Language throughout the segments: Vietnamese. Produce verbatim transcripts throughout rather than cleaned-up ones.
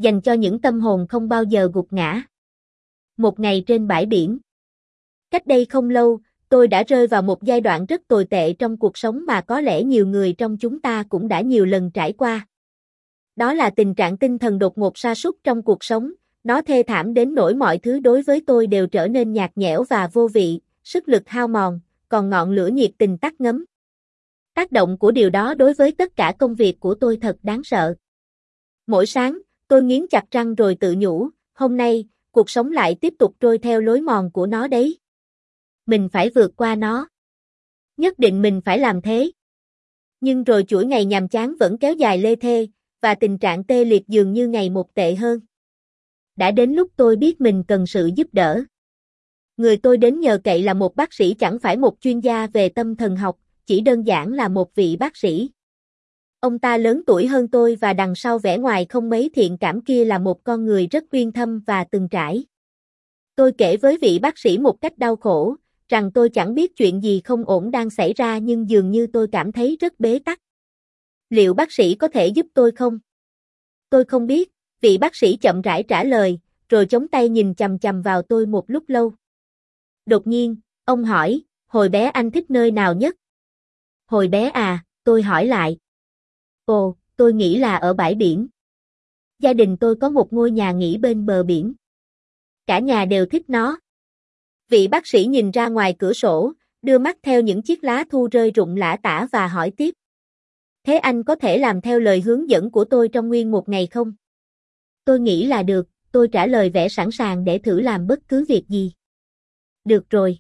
dành cho những tâm hồn không bao giờ gục ngã. Một ngày trên bãi biển. Cách đây không lâu, tôi đã rơi vào một giai đoạn rất tồi tệ trong cuộc sống mà có lẽ nhiều người trong chúng ta cũng đã nhiều lần trải qua. Đó là tình trạng tinh thần đột ngột sa sút trong cuộc sống, nó thê thảm đến nỗi mọi thứ đối với tôi đều trở nên nhạt nhẽo và vô vị, sức lực hao mòn, còn ngọn lửa nhiệt tình tắt ngấm. Tác động của điều đó đối với tất cả công việc của tôi thật đáng sợ. Mỗi sáng, tôi nghiến chặt răng rồi tự nhủ, hôm nay, cuộc sống lại tiếp tục trôi theo lối mòn của nó đấy. Mình phải vượt qua nó. Nhất định mình phải làm thế. Nhưng rồi chuỗi ngày nhàm chán vẫn kéo dài lê thê, và tình trạng tê liệt dường như ngày một tệ hơn. Đã đến lúc tôi biết mình cần sự giúp đỡ. Người tôi đến nhờ cậy là một bác sĩ, chẳng phải một chuyên gia về tâm thần học, chỉ đơn giản là một vị bác sĩ. Ông ta lớn tuổi hơn tôi và đằng sau vẻ ngoài không mấy thiện cảm kia là một con người rất uyên thâm và từng trải. Tôi kể với vị bác sĩ một cách đau khổ, rằng tôi chẳng biết chuyện gì không ổn đang xảy ra nhưng dường như tôi cảm thấy rất bế tắc. Liệu bác sĩ có thể giúp tôi không? Tôi không biết, vị bác sĩ chậm rãi trả lời, rồi chống tay nhìn chằm chằm vào tôi một lúc lâu. Đột nhiên, ông hỏi, hồi bé anh thích nơi nào nhất? Hồi bé à, tôi hỏi lại. Ồ, tôi nghĩ là ở bãi biển. Gia đình tôi có một ngôi nhà nghỉ bên bờ biển. Cả nhà đều thích nó. Vị bác sĩ nhìn ra ngoài cửa sổ, đưa mắt theo những chiếc lá thu rơi rụng lả tả và hỏi tiếp. Thế anh có thể làm theo lời hướng dẫn của tôi trong nguyên một ngày không? Tôi nghĩ là được, tôi trả lời vẻ sẵn sàng để thử làm bất cứ việc gì. Được rồi.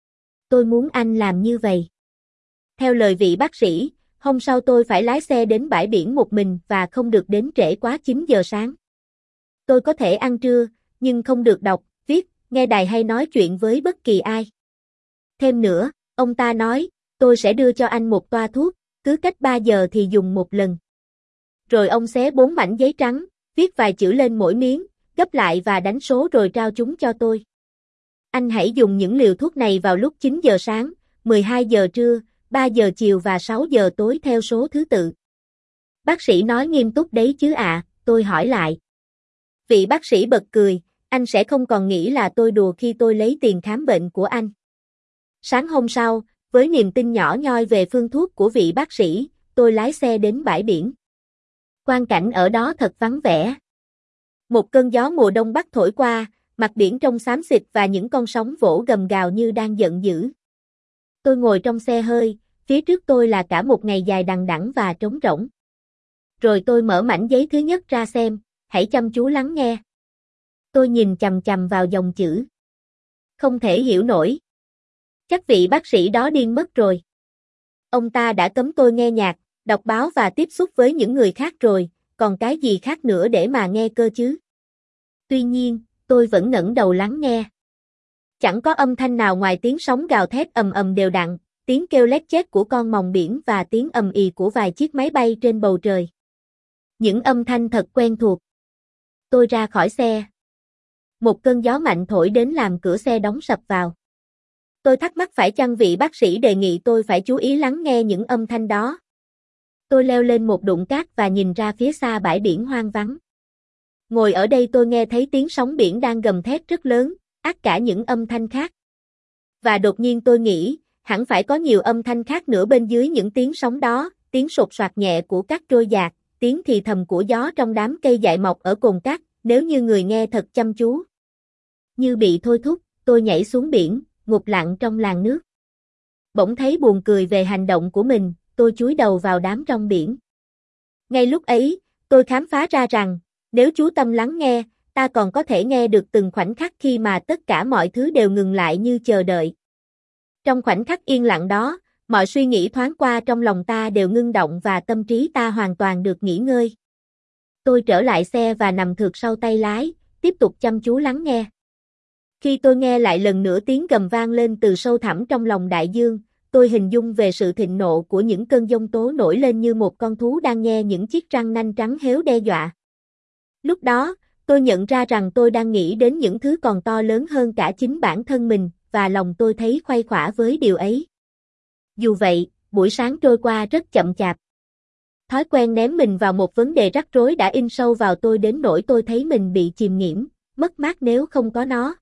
Tôi muốn anh làm như vậy. Theo lời vị bác sĩ, hôm sau tôi phải lái xe đến bãi biển một mình và không được đến trễ quá chín giờ sáng. Tôi có thể ăn trưa, nhưng không được đọc, viết, nghe đài hay nói chuyện với bất kỳ ai. Thêm nữa, ông ta nói, tôi sẽ đưa cho anh một toa thuốc, cứ cách ba giờ thì dùng một lần. Rồi ông xé bốn mảnh giấy trắng, viết vài chữ lên mỗi miếng, gấp lại và đánh số rồi trao chúng cho tôi. Anh hãy dùng những liều thuốc này vào lúc chín giờ sáng, mười hai giờ trưa, ba giờ chiều và sáu giờ tối theo số thứ tự. Bác sĩ nói nghiêm túc đấy chứ ạ, à, tôi hỏi lại. Vị bác sĩ bật cười, anh sẽ không còn nghĩ là tôi đùa khi tôi lấy tiền khám bệnh của anh. Sáng hôm sau, với niềm tin nhỏ nhoi về phương thuốc của vị bác sĩ, tôi lái xe đến bãi biển. Quang cảnh ở đó thật vắng vẻ. Một cơn gió mùa đông bắc thổi qua, mặt biển trong xám xịt và những con sóng vỗ gầm gào như đang giận dữ. Tôi ngồi trong xe hơi, phía trước tôi là cả một ngày dài đằng đẵng và trống rỗng. Rồi tôi mở mảnh giấy thứ nhất ra xem, hãy chăm chú lắng nghe. Tôi nhìn chằm chằm vào dòng chữ. Không thể hiểu nổi. Chắc vị bác sĩ đó điên mất rồi. Ông ta đã cấm tôi nghe nhạc, đọc báo và tiếp xúc với những người khác rồi, còn cái gì khác nữa để mà nghe cơ chứ? Tuy nhiên, tôi vẫn ngẩng đầu lắng nghe. Chẳng có âm thanh nào ngoài tiếng sóng gào thét ầm ầm đều đặn, tiếng kêu lét chét của con mòng biển và tiếng ầm ì của vài chiếc máy bay trên bầu trời. Những âm thanh thật quen thuộc. Tôi ra khỏi xe. Một cơn gió mạnh thổi đến làm cửa xe đóng sập vào. Tôi thắc mắc phải chăng vị bác sĩ đề nghị tôi phải chú ý lắng nghe những âm thanh đó. Tôi leo lên một đụng cát và nhìn ra phía xa bãi biển hoang vắng. Ngồi ở đây tôi nghe thấy tiếng sóng biển đang gầm thét rất lớn, át cả những âm thanh khác. Và đột nhiên tôi nghĩ, hẳn phải có nhiều âm thanh khác nữa bên dưới những tiếng sóng đó, tiếng sột soạt nhẹ của cát trôi dạt, tiếng thì thầm của gió trong đám cây dại mọc ở cồn cát, nếu như người nghe thật chăm chú. Như bị thôi thúc, tôi nhảy xuống biển, ngụp lặn trong làn nước. Bỗng thấy buồn cười về hành động của mình, tôi chúi đầu vào đám rong biển. Ngay lúc ấy, tôi khám phá ra rằng, nếu chú tâm lắng nghe, ta còn có thể nghe được từng khoảnh khắc khi mà tất cả mọi thứ đều ngừng lại như chờ đợi. Trong khoảnh khắc yên lặng đó, mọi suy nghĩ thoáng qua trong lòng ta đều ngưng động và tâm trí ta hoàn toàn được nghỉ ngơi. Tôi trở lại xe và nằm thượt sau tay lái, tiếp tục chăm chú lắng nghe. Khi tôi nghe lại lần nữa tiếng gầm vang lên từ sâu thẳm trong lòng đại dương, tôi hình dung về sự thịnh nộ của những cơn giông tố nổi lên như một con thú đang nghe những chiếc răng nanh trắng héo đe dọa. Lúc đó, tôi nhận ra rằng tôi đang nghĩ đến những thứ còn to lớn hơn cả chính bản thân mình, và lòng tôi thấy khuây khỏa với điều ấy. Dù vậy, buổi sáng trôi qua rất chậm chạp. Thói quen ném mình vào một vấn đề rắc rối đã in sâu vào tôi đến nỗi tôi thấy mình bị chìm nghiễm, mất mát nếu không có nó.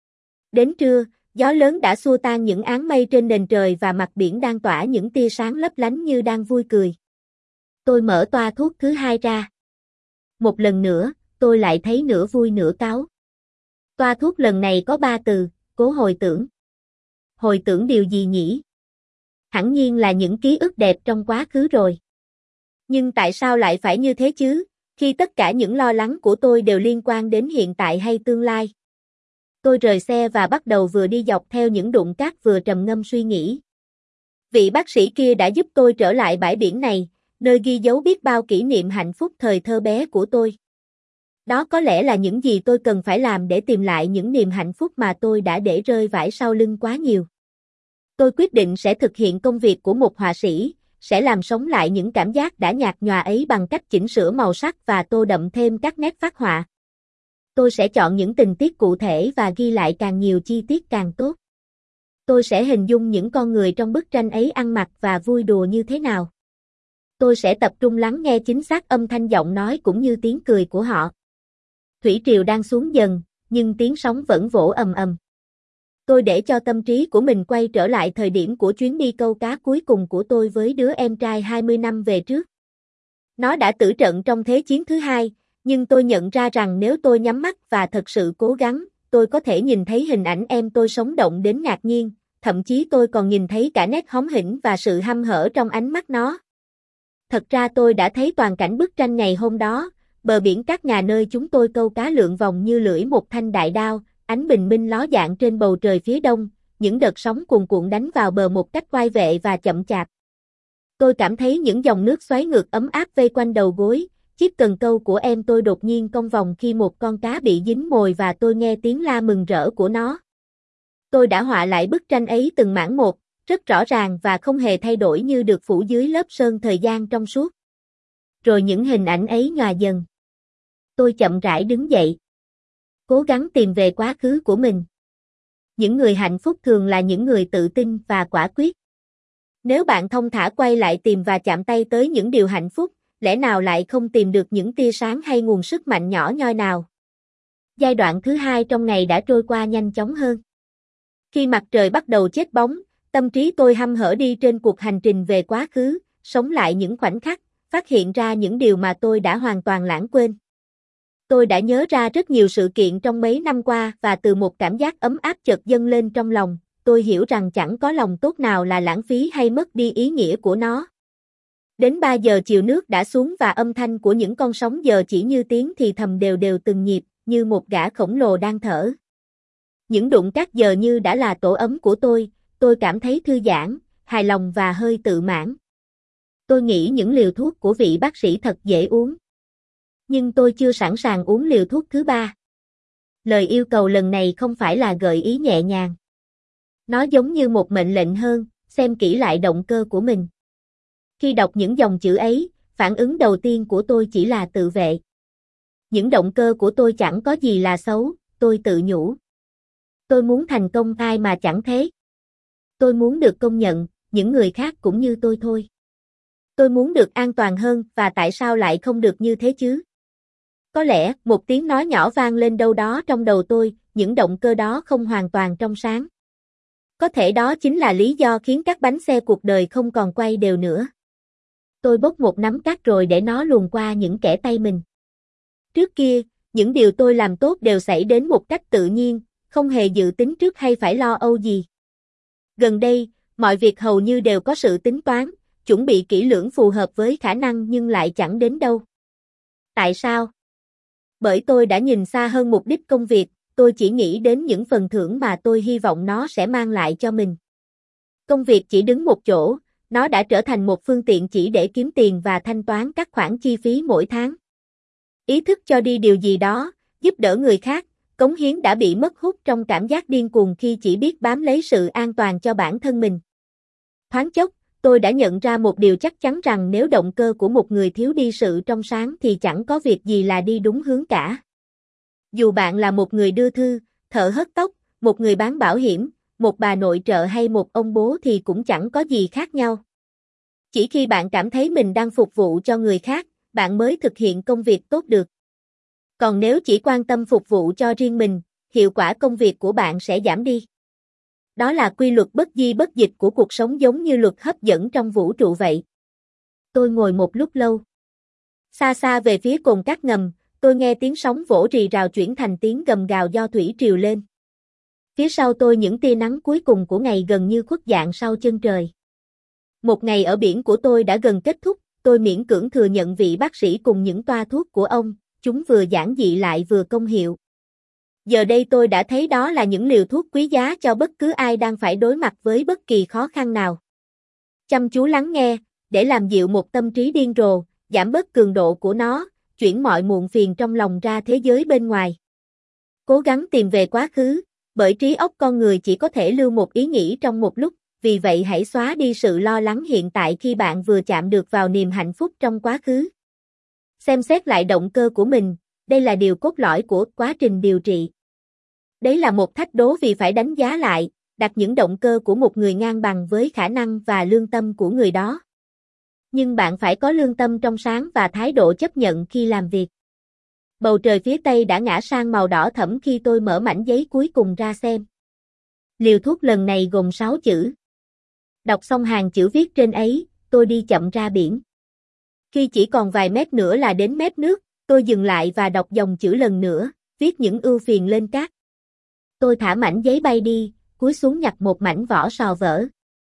Đến trưa, gió lớn đã xua tan những áng mây trên nền trời và mặt biển đang tỏa những tia sáng lấp lánh như đang vui cười. Tôi mở toa thuốc thứ hai ra. Một lần nữa, tôi lại thấy nửa vui nửa cáu. Toa thuốc lần này có ba từ, cố hồi tưởng. Hồi tưởng điều gì nhỉ? Hẳn nhiên là những ký ức đẹp trong quá khứ rồi. Nhưng tại sao lại phải như thế chứ, khi tất cả những lo lắng của tôi đều liên quan đến hiện tại hay tương lai? Tôi rời xe và bắt đầu vừa đi dọc theo những đụn cát vừa trầm ngâm suy nghĩ. Vị bác sĩ kia đã giúp tôi trở lại bãi biển này, nơi ghi dấu biết bao kỷ niệm hạnh phúc thời thơ bé của tôi. Đó có lẽ là những gì tôi cần phải làm để tìm lại những niềm hạnh phúc mà tôi đã để rơi vãi sau lưng quá nhiều. Tôi quyết định sẽ thực hiện công việc của một họa sĩ, sẽ làm sống lại những cảm giác đã nhạt nhòa ấy bằng cách chỉnh sửa màu sắc và tô đậm thêm các nét phác họa. Tôi sẽ chọn những tình tiết cụ thể và ghi lại càng nhiều chi tiết càng tốt. Tôi sẽ hình dung những con người trong bức tranh ấy ăn mặc và vui đùa như thế nào. Tôi sẽ tập trung lắng nghe chính xác âm thanh giọng nói cũng như tiếng cười của họ. Thủy triều đang xuống dần, nhưng tiếng sóng vẫn vỗ ầm ầm. Tôi để cho tâm trí của mình quay trở lại thời điểm của chuyến đi câu cá cuối cùng của tôi với đứa em trai hai mươi năm về trước. Nó đã tử trận trong Thế chiến thứ hai, nhưng tôi nhận ra rằng nếu tôi nhắm mắt và thật sự cố gắng, tôi có thể nhìn thấy hình ảnh em tôi sống động đến ngạc nhiên, thậm chí tôi còn nhìn thấy cả nét hóm hỉnh và sự hăm hở trong ánh mắt nó. Thật ra tôi đã thấy toàn cảnh bức tranh ngày hôm đó, bờ biển các nhà nơi chúng tôi câu cá lượn vòng như lưỡi một thanh đại đao, ánh bình minh ló dạng trên bầu trời phía đông, những đợt sóng cuồn cuộn đánh vào bờ một cách oai vệ và chậm chạp. Tôi cảm thấy những dòng nước xoáy ngược ấm áp vây quanh đầu gối, chiếc cần câu của em tôi đột nhiên cong vòng khi một con cá bị dính mồi và tôi nghe tiếng la mừng rỡ của nó. Tôi đã họa lại bức tranh ấy từng mảng một, rất rõ ràng và không hề thay đổi như được phủ dưới lớp sơn thời gian trong suốt. Rồi những hình ảnh ấy nhòa dần. Tôi chậm rãi đứng dậy. Cố gắng tìm về quá khứ của mình. Những người hạnh phúc thường là những người tự tin và quả quyết. Nếu bạn thông thả quay lại tìm và chạm tay tới những điều hạnh phúc, lẽ nào lại không tìm được những tia sáng hay nguồn sức mạnh nhỏ nhoi nào? Giai đoạn thứ hai trong ngày đã trôi qua nhanh chóng hơn. Khi mặt trời bắt đầu chết bóng, tâm trí tôi hăm hở đi trên cuộc hành trình về quá khứ, sống lại những khoảnh khắc, phát hiện ra những điều mà tôi đã hoàn toàn lãng quên. Tôi đã nhớ ra rất nhiều sự kiện trong mấy năm qua và từ một cảm giác ấm áp chợt dâng lên trong lòng, tôi hiểu rằng chẳng có lòng tốt nào là lãng phí hay mất đi ý nghĩa của nó. Đến ba giờ chiều nước đã xuống và âm thanh của những con sóng giờ chỉ như tiếng thì thầm đều đều từng nhịp, như một gã khổng lồ đang thở. Những đụng cát giờ như đã là tổ ấm của tôi, tôi cảm thấy thư giãn, hài lòng và hơi tự mãn. Tôi nghĩ những liều thuốc của vị bác sĩ thật dễ uống. Nhưng tôi chưa sẵn sàng uống liều thuốc thứ ba. Lời yêu cầu lần này không phải là gợi ý nhẹ nhàng. Nó giống như một mệnh lệnh hơn, xem kỹ lại động cơ của mình. Khi đọc những dòng chữ ấy, phản ứng đầu tiên của tôi chỉ là tự vệ. Những động cơ của tôi chẳng có gì là xấu, tôi tự nhủ. Tôi muốn thành công ai mà chẳng thế. Tôi muốn được công nhận, những người khác cũng như tôi thôi. Tôi muốn được an toàn hơn và tại sao lại không được như thế chứ? Có lẽ, một tiếng nói nhỏ vang lên đâu đó trong đầu tôi, những động cơ đó không hoàn toàn trong sáng. Có thể đó chính là lý do khiến các bánh xe cuộc đời không còn quay đều nữa. Tôi bốc một nắm cát rồi để nó luồn qua những kẽ tay mình. Trước kia, những điều tôi làm tốt đều xảy đến một cách tự nhiên, không hề dự tính trước hay phải lo âu gì. Gần đây, mọi việc hầu như đều có sự tính toán, chuẩn bị kỹ lưỡng phù hợp với khả năng nhưng lại chẳng đến đâu. Tại sao? Bởi tôi đã nhìn xa hơn mục đích công việc, tôi chỉ nghĩ đến những phần thưởng mà tôi hy vọng nó sẽ mang lại cho mình. Công việc chỉ đứng một chỗ, nó đã trở thành một phương tiện chỉ để kiếm tiền và thanh toán các khoản chi phí mỗi tháng. Ý thức cho đi điều gì đó, giúp đỡ người khác, cống hiến đã bị mất hút trong cảm giác điên cuồng khi chỉ biết bám lấy sự an toàn cho bản thân mình. Thoáng chốc, tôi đã nhận ra một điều chắc chắn rằng nếu động cơ của một người thiếu đi sự trong sáng thì chẳng có việc gì là đi đúng hướng cả. Dù bạn là một người đưa thư, thợ hớt tóc, một người bán bảo hiểm, một bà nội trợ hay một ông bố thì cũng chẳng có gì khác nhau. Chỉ khi bạn cảm thấy mình đang phục vụ cho người khác, bạn mới thực hiện công việc tốt được. Còn nếu chỉ quan tâm phục vụ cho riêng mình, hiệu quả công việc của bạn sẽ giảm đi. Đó là quy luật bất di bất dịch của cuộc sống, giống như luật hấp dẫn trong vũ trụ vậy. Tôi ngồi một lúc lâu. Xa xa về phía cồn cát ngầm, tôi nghe tiếng sóng vỗ rì rào chuyển thành tiếng gầm gào do thủy triều lên. Phía sau tôi những tia nắng cuối cùng của ngày gần như khuất dạng sau chân trời. Một ngày ở biển của tôi đã gần kết thúc, tôi miễn cưỡng thừa nhận vị bác sĩ cùng những toa thuốc của ông, chúng vừa giản dị lại vừa công hiệu. Giờ đây tôi đã thấy đó là những liều thuốc quý giá cho bất cứ ai đang phải đối mặt với bất kỳ khó khăn nào. Chăm chú lắng nghe, để làm dịu một tâm trí điên rồ, giảm bớt cường độ của nó, chuyển mọi muộn phiền trong lòng ra thế giới bên ngoài. Cố gắng tìm về quá khứ, bởi trí óc con người chỉ có thể lưu một ý nghĩ trong một lúc, vì vậy hãy xóa đi sự lo lắng hiện tại khi bạn vừa chạm được vào niềm hạnh phúc trong quá khứ. Xem xét lại động cơ của mình, đây là điều cốt lõi của quá trình điều trị. Đấy là một thách đố vì phải đánh giá lại, đặt những động cơ của một người ngang bằng với khả năng và lương tâm của người đó. Nhưng bạn phải có lương tâm trong sáng và thái độ chấp nhận khi làm việc. Bầu trời phía tây đã ngã sang màu đỏ thẫm khi tôi mở mảnh giấy cuối cùng ra xem. Liều thuốc lần này gồm sáu chữ. Đọc xong hàng chữ viết trên ấy, tôi đi chậm ra biển. Khi chỉ còn vài mét nữa là đến mép nước, tôi dừng lại và đọc dòng chữ lần nữa, viết những ưu phiền lên cát. Tôi thả mảnh giấy bay đi, cúi xuống nhặt một mảnh vỏ sò vỡ.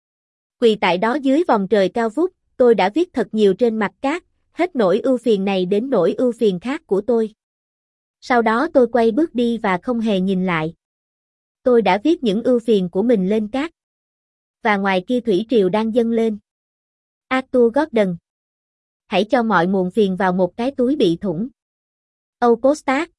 Quỳ tại đó dưới vòng trời cao vút, tôi đã viết thật nhiều trên mặt cát, hết nỗi ưu phiền này đến nỗi ưu phiền khác của tôi. Sau đó tôi quay bước đi và không hề nhìn lại. Tôi đã viết những ưu phiền của mình lên cát. Và ngoài kia thủy triều đang dâng lên. Arthur Gordon. Hãy cho mọi muộn phiền vào một cái túi bị thủng. Âu Postcard.